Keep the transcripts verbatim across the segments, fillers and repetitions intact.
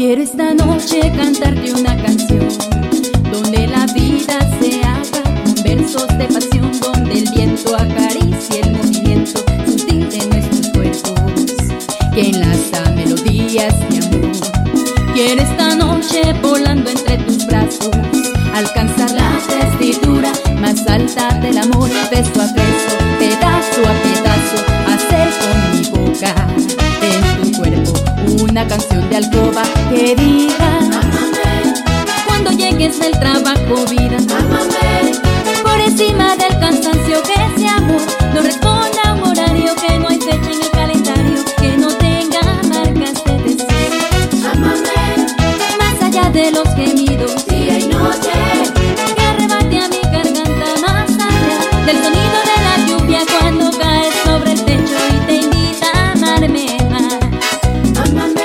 Quiero esta noche cantarte una canción donde la vida se haga con versos de pasión, donde el viento acaricie el movimiento sutil de nuestros cuerpos, que enlaza melodías de amor. Quiero esta noche volando entre tus brazos alcanzar la tesitura más alta del amor, beso a beso, pedazo a pedazo, hacer con mi boca en tu cuerpo una canción de alcoba que diga: ámame. Cuando llegues del trabajo, vida, ámame. Por encima del cansancio, que ese amor no responda a un horario, que no hay fecha en el calendario, que no tenga marcas de deseo. Ámame. Más allá de los gemidos, día y noche, que arrebate a mi garganta, más allá del sonido de la lluvia cuando cae sobre el techo y te invita a amarme más. Ámame,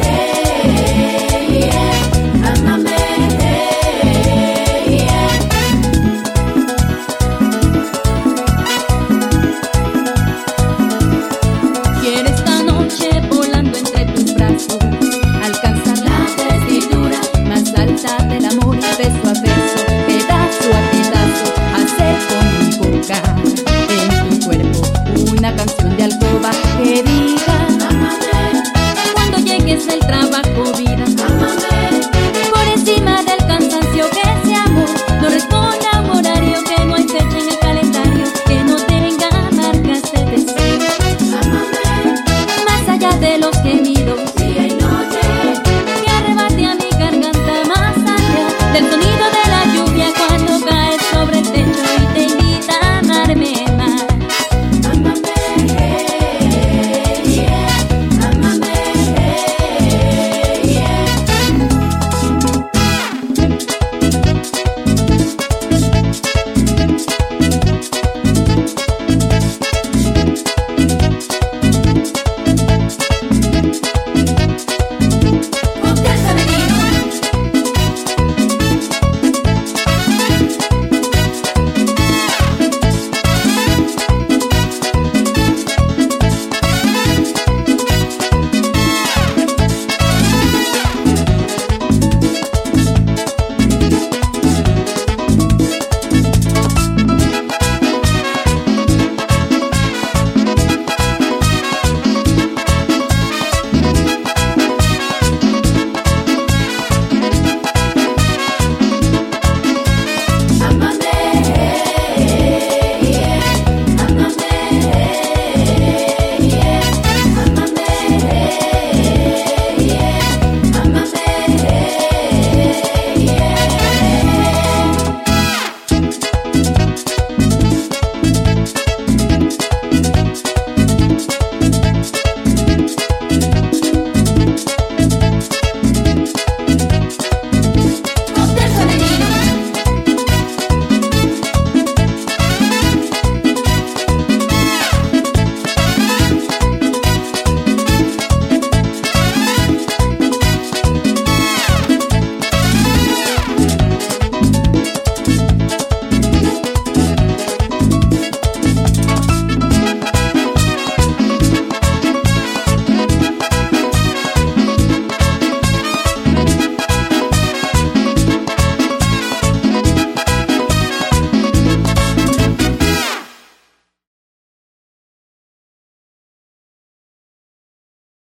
yeah, ámame, yeah. Quiero esta noche volando entre tus brazos alcanzar la tesitura más alta del amor, beso a beso, pedazo a pedazo, hacer con mi boca en tu cuerpo una canción de alcoba que diga: ámame. Cuando llegues del trabajo,